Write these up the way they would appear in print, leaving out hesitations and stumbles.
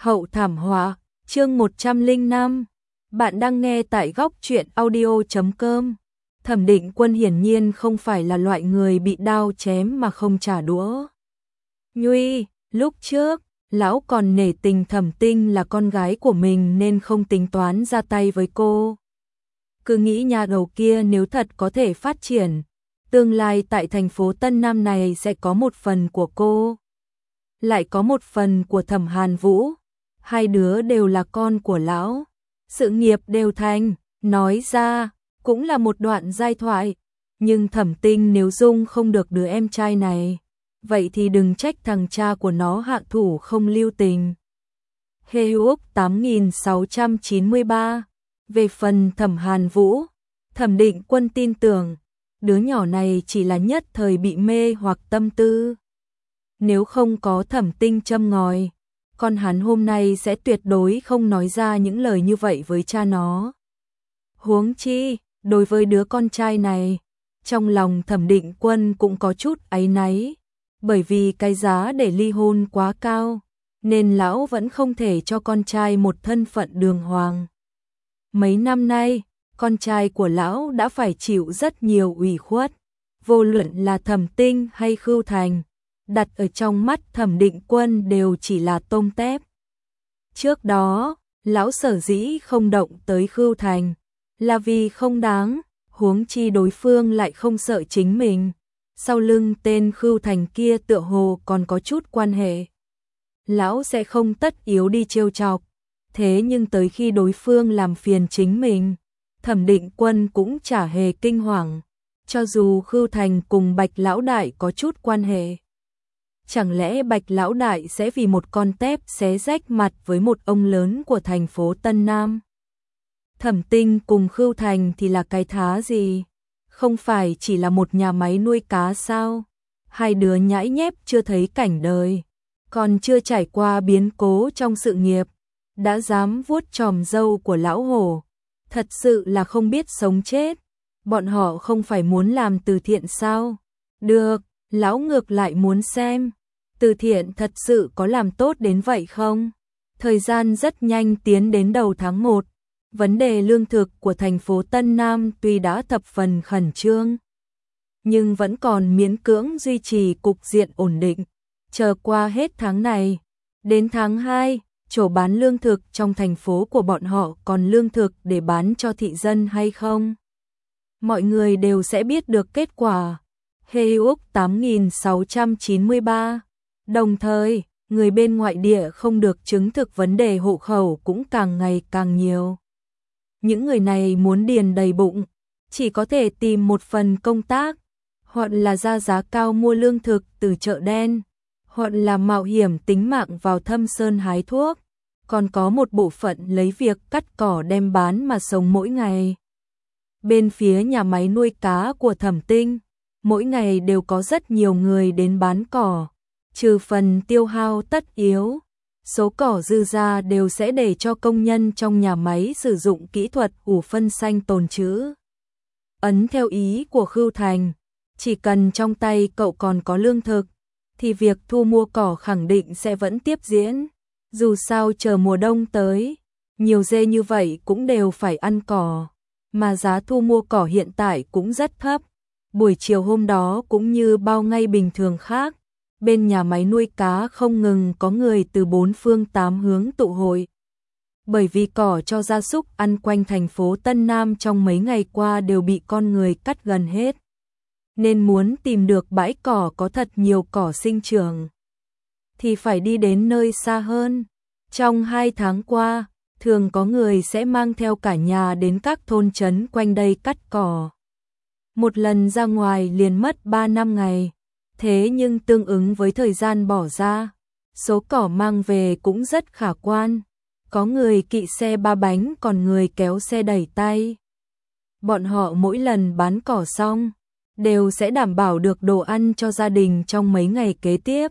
Hậu thảm họa, chương 105. Bạn đang nghe tại góc truyện audio.com. Thẩm Định Quân hiển nhiên không phải là loại người bị đao chém mà không trả đũa. Nhuy, lúc trước, lão còn nể tình Thẩm Tinh là con gái của mình nên không tính toán ra tay với cô. Cứ nghĩ nhà đầu kia nếu thật có thể phát triển, tương lai tại thành phố Tân Nam này sẽ có một phần của cô, lại có một phần của Thẩm Hàn Vũ. Hai đứa đều là con của lão, sự nghiệp đều thành, nói ra cũng là một đoạn giai thoại. Nhưng Thẩm Tinh nếu dung không được đứa em trai này, vậy thì đừng trách thằng cha của nó hạ thủ không lưu tình. Hê Úc 8693. Về phần Thẩm Hàn Vũ, Thẩm Định Quân tin tưởng đứa nhỏ này chỉ là nhất thời bị mê hoặc tâm tư. Nếu không có Thẩm Tinh châm ngòi, con hắn hôm nay sẽ tuyệt đối không nói ra những lời như vậy với cha nó. Huống chi, đối với đứa con trai này, trong lòng Thẩm Định Quân cũng có chút áy náy, bởi vì cái giá để ly hôn quá cao, nên lão vẫn không thể cho con trai một thân phận đường hoàng. Mấy năm nay, con trai của lão đã phải chịu rất nhiều ủy khuất, vô luận là Thẩm Tinh hay Khưu Thành, đặt ở trong mắt Thẩm Định Quân đều chỉ là tôm tép. Trước đó, lão sở dĩ không động tới Khưu Thành là vì không đáng, huống chi đối phương lại không sợ chính mình. Sau lưng tên Khưu Thành kia tựa hồ còn có chút quan hệ, lão sẽ không tất yếu đi trêu chọc. Thế nhưng tới khi đối phương làm phiền chính mình, Thẩm Định Quân cũng chả hề kinh hoàng, cho dù Khưu Thành cùng Bạch Lão Đại có chút quan hệ. Chẳng lẽ Bạch Lão Đại sẽ vì một con tép xé rách mặt với một ông lớn của thành phố Tân Nam? Thẩm Tinh cùng Khưu Thành thì là cái thá gì? Không phải chỉ là một nhà máy nuôi cá sao? Hai đứa nhãi nhép chưa thấy cảnh đời, còn chưa trải qua biến cố trong sự nghiệp, đã dám vuốt chòm râu của lão hổ. Thật sự là không biết sống chết. Bọn họ không phải muốn làm từ thiện sao? Được, lão ngược lại muốn xem từ thiện thật sự có làm tốt đến vậy không? Thời gian rất nhanh tiến đến đầu tháng 1. Vấn đề lương thực của thành phố Tân Nam tuy đã thập phần khẩn trương, nhưng vẫn còn miễn cưỡng duy trì cục diện ổn định. Chờ qua hết tháng này, đến tháng 2, chỗ bán lương thực trong thành phố của bọn họ còn lương thực để bán cho thị dân hay không? Mọi người đều sẽ biết được kết quả. Hê Úc 8693. Đồng thời, người bên ngoại địa không được chứng thực vấn đề hộ khẩu cũng càng ngày càng nhiều. Những người này muốn điền đầy bụng, chỉ có thể tìm một phần công tác, hoặc là ra giá cao mua lương thực từ chợ đen, hoặc là mạo hiểm tính mạng vào thâm sơn hái thuốc, còn có một bộ phận lấy việc cắt cỏ đem bán mà sống mỗi ngày. Bên phía nhà máy nuôi cá của Thẩm Tinh, mỗi ngày đều có rất nhiều người đến bán cỏ, trừ phần tiêu hao tất yếu, số cỏ dư ra đều sẽ để cho công nhân trong nhà máy sử dụng kỹ thuật ủ phân xanh tồn trữ. Ấn theo ý của Khưu Thành, chỉ cần trong tay cậu còn có lương thực, thì việc thu mua cỏ khẳng định sẽ vẫn tiếp diễn. Dù sao chờ mùa đông tới, nhiều dê như vậy cũng đều phải ăn cỏ, mà giá thu mua cỏ hiện tại cũng rất thấp. Buổi chiều hôm đó cũng như bao ngày bình thường khác, bên nhà máy nuôi cá không ngừng có người từ bốn phương tám hướng tụ hội. Bởi vì cỏ cho gia súc ăn quanh thành phố Tân Nam trong mấy ngày qua đều bị con người cắt gần hết, nên muốn tìm được bãi cỏ có thật nhiều cỏ sinh trưởng thì phải đi đến nơi xa hơn. Trong 2 tháng qua, thường có người sẽ mang theo cả nhà đến các thôn trấn quanh đây cắt cỏ. Một lần ra ngoài liền mất 3-5 ngày. Thế nhưng tương ứng với thời gian bỏ ra, số cỏ mang về cũng rất khả quan. Có người kỵ xe 3 bánh, còn người kéo xe đẩy tay. Bọn họ mỗi lần bán cỏ xong, đều sẽ đảm bảo được đồ ăn cho gia đình trong mấy ngày kế tiếp.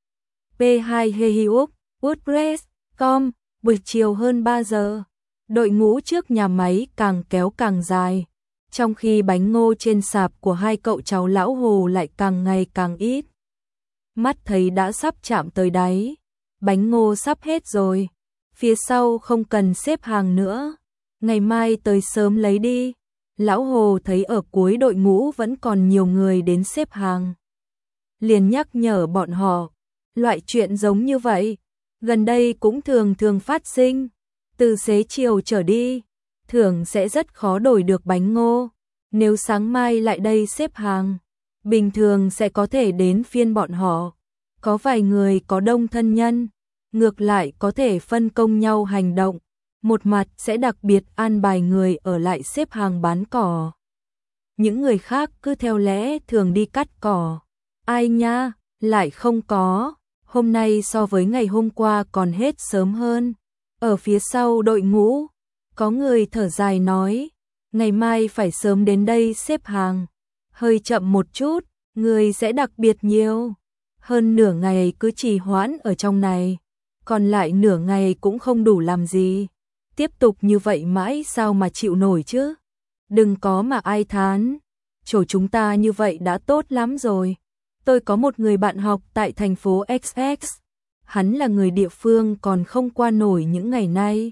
P2 Hehiuk, WordPress.com, buổi chiều hơn 3 giờ. Đội ngũ trước nhà máy càng kéo càng dài, trong khi bánh ngô trên sạp của hai cậu cháu lão Hồ lại càng ngày càng ít. Mắt thấy đã sắp chạm tới đáy, bánh ngô sắp hết rồi, phía sau không cần xếp hàng nữa, ngày mai tới sớm lấy đi. Lão Hồ thấy ở cuối đội ngũ vẫn còn nhiều người đến xếp hàng, liền nhắc nhở bọn họ, loại chuyện giống như vậy, gần đây cũng thường thường phát sinh, từ xế chiều trở đi, thường sẽ rất khó đổi được bánh ngô, nếu sáng mai lại đây xếp hàng, bình thường sẽ có thể đến phiên bọn họ, có vài người có đông thân nhân, ngược lại có thể phân công nhau hành động, một mặt sẽ đặc biệt an bài người ở lại xếp hàng bán cỏ. Những người khác cứ theo lẽ thường đi cắt cỏ. Ai nha, lại không có, hôm nay so với ngày hôm qua còn hết sớm hơn. Ở phía sau đội ngũ, có người thở dài nói, ngày mai phải sớm đến đây xếp hàng, hơi chậm một chút, người sẽ đặc biệt nhiều. Hơn nửa ngày cứ trì hoãn ở trong này, còn lại nửa ngày cũng không đủ làm gì. Tiếp tục như vậy mãi sao mà chịu nổi chứ? Đừng có mà ai thán, chỗ chúng ta như vậy đã tốt lắm rồi. Tôi có một người bạn học tại thành phố XX, hắn là người địa phương còn không qua nổi những ngày nay.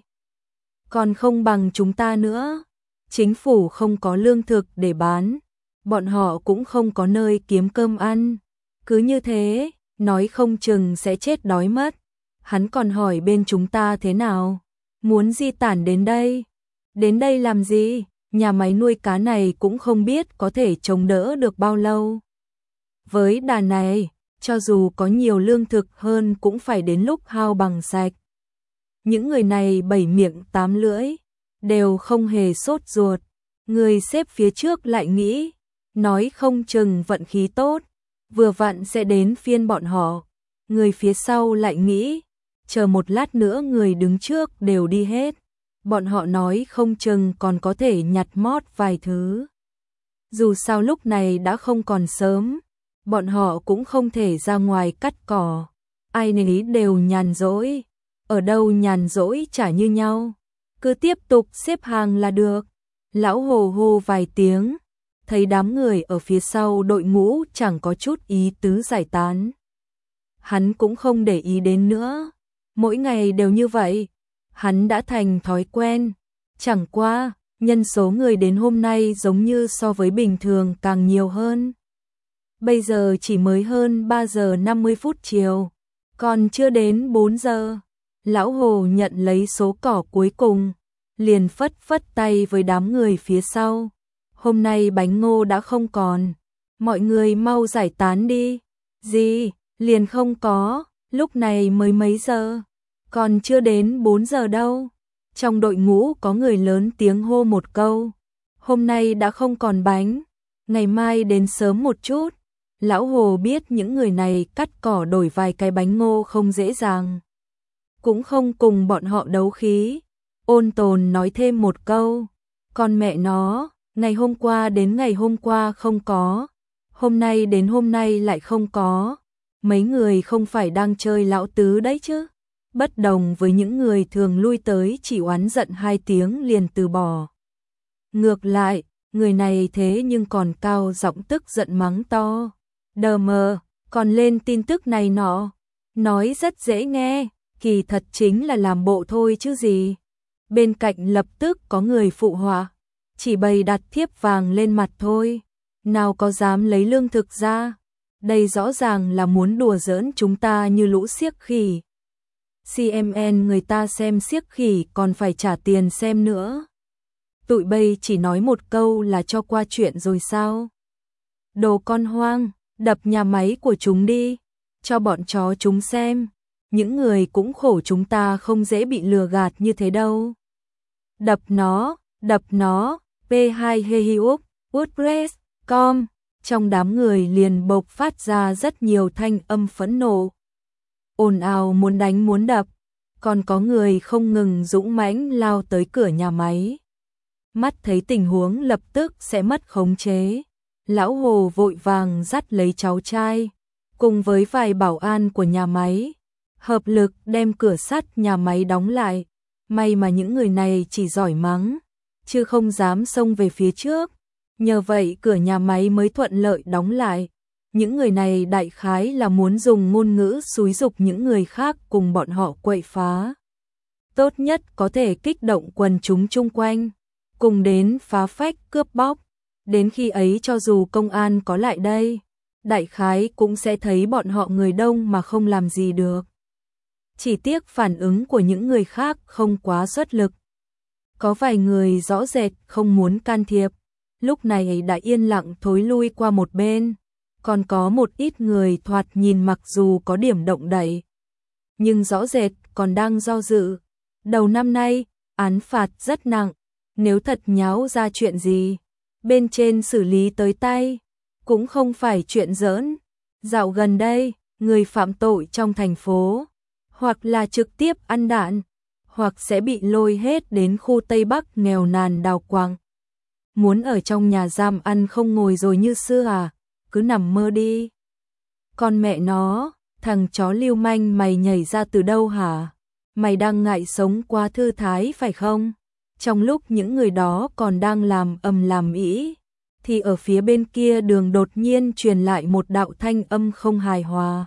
Còn không bằng chúng ta nữa, chính phủ không có lương thực để bán, bọn họ cũng không có nơi kiếm cơm ăn. Cứ như thế, nói không chừng sẽ chết đói mất. Hắn còn hỏi bên chúng ta thế nào? Muốn di tản đến đây? Đến đây làm gì? Nhà máy nuôi cá này cũng không biết có thể chống đỡ được bao lâu. Với đà này, cho dù có nhiều lương thực hơn cũng phải đến lúc hao bằng sạch. Những người này bảy miệng tám lưỡi, đều không hề sốt ruột. Người xếp phía trước lại nghĩ, nói không chừng vận khí tốt, vừa vặn sẽ đến phiên bọn họ. Người phía sau lại nghĩ, chờ một lát nữa người đứng trước đều đi hết. Bọn họ nói không chừng còn có thể nhặt mót vài thứ. Dù sao lúc này đã không còn sớm, bọn họ cũng không thể ra ngoài cắt cỏ. Ai nấy đều nhàn rỗi, ở đâu nhàn rỗi chả như nhau. Cứ tiếp tục xếp hàng là được. Lão Hồ hô vài tiếng, thấy đám người ở phía sau đội ngũ chẳng có chút ý tứ giải tán. Hắn cũng không để ý đến nữa, mỗi ngày đều như vậy, hắn đã thành thói quen. Chẳng qua, nhân số người đến hôm nay giống như so với bình thường càng nhiều hơn. Bây giờ chỉ mới hơn 3 giờ 50 phút chiều, còn chưa đến 4 giờ. Lão Hồ nhận lấy số cỏ cuối cùng, liền phất phất tay với đám người phía sau. Hôm nay bánh ngô đã không còn, mọi người mau giải tán đi. Gì, liền không có, lúc này mới mấy giờ, còn chưa đến 4 giờ đâu. Trong đội ngũ có người lớn tiếng hô một câu, hôm nay đã không còn bánh, ngày mai đến sớm một chút. Lão Hồ biết những người này cắt cỏ đổi vài cái bánh ngô không dễ dàng, cũng không cùng bọn họ đấu khí. Ôn Tồn nói thêm một câu, con mẹ nó, ngày hôm qua đến ngày hôm qua không có, hôm nay đến hôm nay lại không có. Mấy người không phải đang chơi lão tứ đấy chứ? Bất đồng với những người thường lui tới chỉ oán giận 2 tiếng liền từ bỏ. Ngược lại, người này thế nhưng còn cao giọng tức giận mắng to. Đờ mờ, còn lên tin tức này nọ. Nói rất dễ nghe, kỳ thật chính là làm bộ thôi chứ gì. Bên cạnh lập tức có người phụ họa, chỉ bày đặt thiếp vàng lên mặt thôi. Nào có dám lấy lương thực ra. Đây rõ ràng là muốn đùa giỡn chúng ta như lũ xiếc khỉ. CMN người ta xem xiếc khỉ còn phải trả tiền xem nữa. Tụi bây chỉ nói một câu là cho qua chuyện rồi sao? Đồ con hoang, đập nhà máy của chúng đi, cho bọn chó chúng xem. Những người cũng khổ chúng ta không dễ bị lừa gạt như thế đâu. Đập nó, P2 Hehiup, WordPress.com. Trong đám người liền bộc phát ra rất nhiều thanh âm phẫn nộ. Ồn ào muốn đánh muốn đập, còn có người không ngừng dũng mãnh lao tới cửa nhà máy. Mắt thấy tình huống lập tức sẽ mất khống chế, Lão Hồ vội vàng dắt lấy cháu trai, cùng với vài bảo an của nhà máy, hợp lực đem cửa sắt nhà máy đóng lại. May mà những người này chỉ giỏi mắng, chứ không dám xông về phía trước. Nhờ vậy cửa nhà máy mới thuận lợi đóng lại. Những người này đại khái là muốn dùng ngôn ngữ xúi giục những người khác cùng bọn họ quậy phá. tốt nhất có thể kích động quần chúng chung quanh, cùng đến phá phách cướp bóc. Đến khi ấy cho dù công an có lại đây, đại khái cũng sẽ thấy bọn họ người đông mà không làm gì được. Chỉ tiếc phản ứng của những người khác không quá xuất lực. Có vài người rõ rệt không muốn can thiệp, lúc này đã yên lặng thối lui qua một bên. Còn có một ít người thoạt nhìn mặc dù có điểm động đậy, nhưng rõ rệt còn đang do dự. Đầu năm nay, án phạt rất nặng, nếu thật nháo ra chuyện gì, bên trên xử lý tới tay, cũng không phải chuyện giỡn. Dạo gần đây, người phạm tội trong thành phố, hoặc là trực tiếp ăn đạn, hoặc sẽ bị lôi hết đến khu Tây Bắc nghèo nàn đào quáng. Muốn ở trong nhà giam ăn không ngồi rồi như xưa à, cứ nằm mơ đi. Con mẹ nó, thằng chó lưu manh mày nhảy ra từ đâu hả? Mày đang ngại sống quá thư thái phải không? Trong lúc những người đó còn đang làm ầm làm ĩ, thì ở phía bên kia đường đột nhiên truyền lại một đạo thanh âm không hài hòa.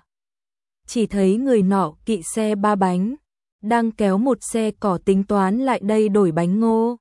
Chỉ thấy người nọ kỵ xe ba bánh, đang kéo một xe cỏ tính toán lại đây đổi bánh ngô.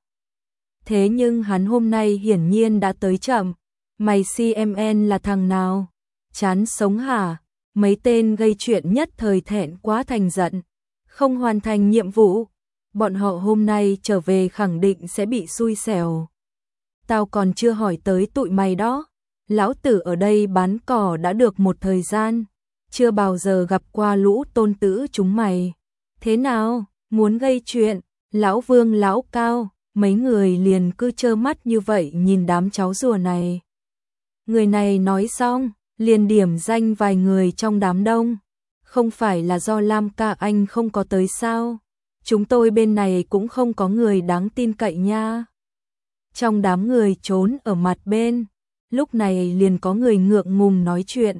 Thế nhưng hắn hôm nay hiển nhiên đã tới chậm. Mày CMN là thằng nào? Chán sống hả? Mấy tên gây chuyện nhất thời thẹn quá thành giận, không hoàn thành nhiệm vụ. Bọn họ hôm nay trở về khẳng định sẽ bị xui xẻo. Tao còn chưa hỏi tới tụi mày đó. Lão tử ở đây bán cỏ đã được một thời gian, chưa bao giờ gặp qua lũ tôn tử chúng mày. Thế nào, muốn gây chuyện? Lão Vương lão Cao, mấy người liền cứ trơ mắt như vậy nhìn đám cháu rùa này. Người này nói xong, liền điểm danh vài người trong đám đông. Không phải là do Lam ca anh không có tới sao? Chúng tôi bên này cũng không có người đáng tin cậy nha. Trong đám người trốn ở mặt bên, lúc này liền có người ngượng ngùng nói chuyện.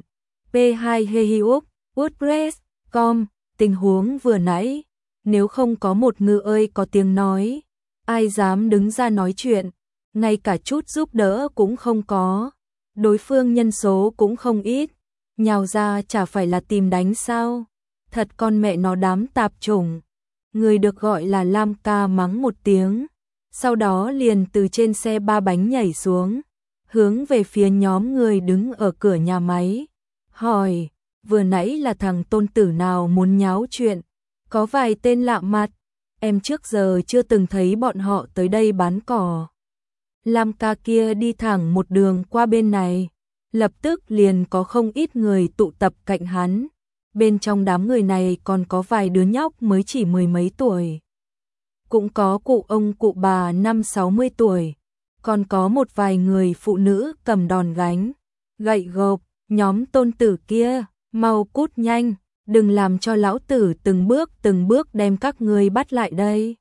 P2 Hehiuk, WordPress.com, tình huống vừa nãy, nếu không có một ngư ơi có tiếng nói, ai dám đứng ra nói chuyện, ngay cả chút giúp đỡ cũng không có. Đối phương nhân số cũng không ít, nhào ra chả phải là tìm đánh sao? Thật con mẹ nó đám tạp chủng. Người được gọi là Lam ca mắng một tiếng, sau đó liền từ trên xe ba bánh nhảy xuống, hướng về phía nhóm người đứng ở cửa nhà máy, hỏi, vừa nãy là thằng tôn tử nào muốn nháo chuyện? Có vài tên lạ mặt, em trước giờ chưa từng thấy bọn họ tới đây bán cỏ. Lam ca kia đi thẳng một đường qua bên này, lập tức liền có không ít người tụ tập cạnh hắn. Bên trong đám người này còn có vài đứa nhóc mới chỉ mười mấy tuổi. Cũng có cụ ông cụ bà 50-60 tuổi. Còn có một vài người phụ nữ cầm đòn gánh, gậy gộc. Nhóm tôn tử kia, mau cút nhanh, đừng làm cho lão tử từng bước đem các ngươi bắt lại đây.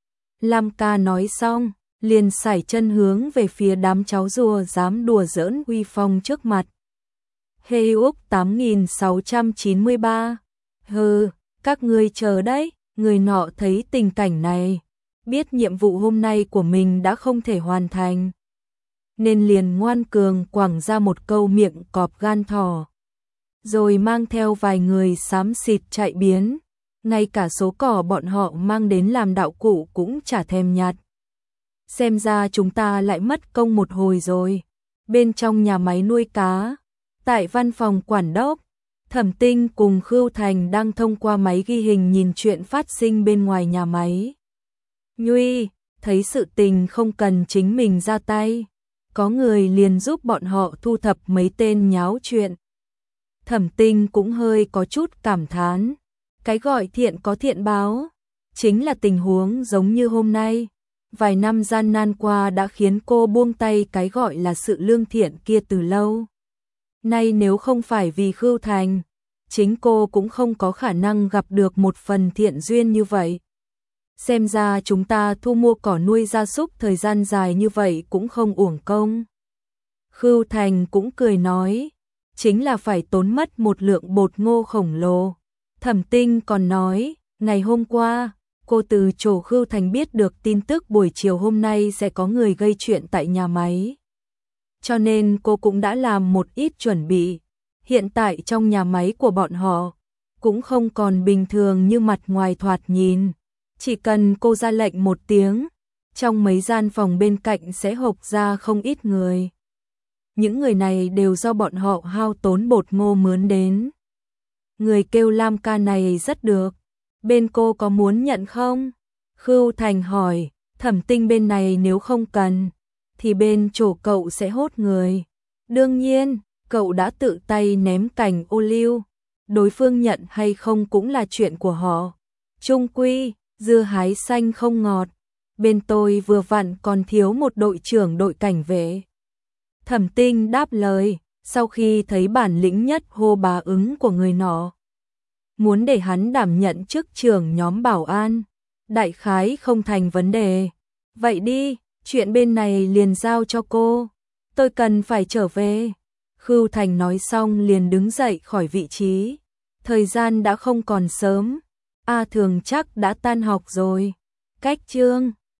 Lam ca nói xong, liền sải chân hướng về phía đám cháu rùa dám đùa giỡn uy phong trước mặt. Hehiuk 8693. Hừ, các ngươi chờ đấy. Người nọ thấy tình cảnh này, biết nhiệm vụ hôm nay của mình đã không thể hoàn thành, nên liền ngoan cường quẳng ra một câu miệng cọp gan thỏ, rồi mang theo vài người xám xịt chạy biến. Ngay cả số cỏ bọn họ mang đến làm đạo cụ cũng chả thèm nhặt. Xem ra chúng ta lại mất công một hồi rồi. Bên trong nhà máy nuôi cá, tại văn phòng quản đốc, Thẩm Tinh cùng Khưu Thành đang thông qua máy ghi hình nhìn chuyện phát sinh bên ngoài nhà máy. Nhuy, thấy sự tình không cần chính mình ra tay, có người liền giúp bọn họ thu thập mấy tên nháo chuyện. Thẩm Tinh cũng hơi có chút cảm thán, cái gọi thiện có thiện báo, chính là tình huống giống như hôm nay. Vài năm gian nan qua đã khiến cô buông tay cái gọi là sự lương thiện kia từ lâu. Nay nếu không phải vì Khưu Thành, chính cô cũng không có khả năng gặp được một phần thiện duyên như vậy. Xem ra chúng ta thu mua cỏ nuôi gia súc thời gian dài như vậy cũng không uổng công. Khưu Thành cũng cười nói, chính là phải tốn mất một lượng bột ngô khổng lồ. Thẩm Tinh còn nói, ngày hôm qua, cô từ chỗ Khưu Thành biết được tin tức buổi chiều hôm nay sẽ có người gây chuyện tại nhà máy. Cho nên cô cũng đã làm một ít chuẩn bị. Hiện tại trong nhà máy của bọn họ cũng không còn bình thường như mặt ngoài thoạt nhìn. Chỉ cần cô ra lệnh một tiếng, trong mấy gian phòng bên cạnh sẽ hộc ra không ít người. Những người này đều do bọn họ hao tốn bột ngô mướn đến. Người kêu Lam ca này rất được. Bên cô có muốn nhận không? Khưu Thành hỏi. Thẩm Tinh bên này nếu không cần, thì bên chỗ cậu sẽ hốt người. Đương nhiên, cậu đã tự tay ném cành ô liu. Đối phương nhận hay không cũng là chuyện của họ. Chung quy, dưa hái xanh không ngọt. Bên tôi vừa vặn còn thiếu một đội trưởng đội cảnh vệ. Thẩm Tinh đáp lời, sau khi thấy bản lĩnh nhất hô bá ứng của người nọ. Muốn để hắn đảm nhận chức trưởng nhóm bảo an. Đại khái không thành vấn đề. Vậy đi, chuyện bên này liền giao cho cô. Tôi cần phải trở về. Khưu Thành nói xong liền đứng dậy khỏi vị trí. Thời gian đã không còn sớm. A Thường chắc đã tan học rồi. Cách chương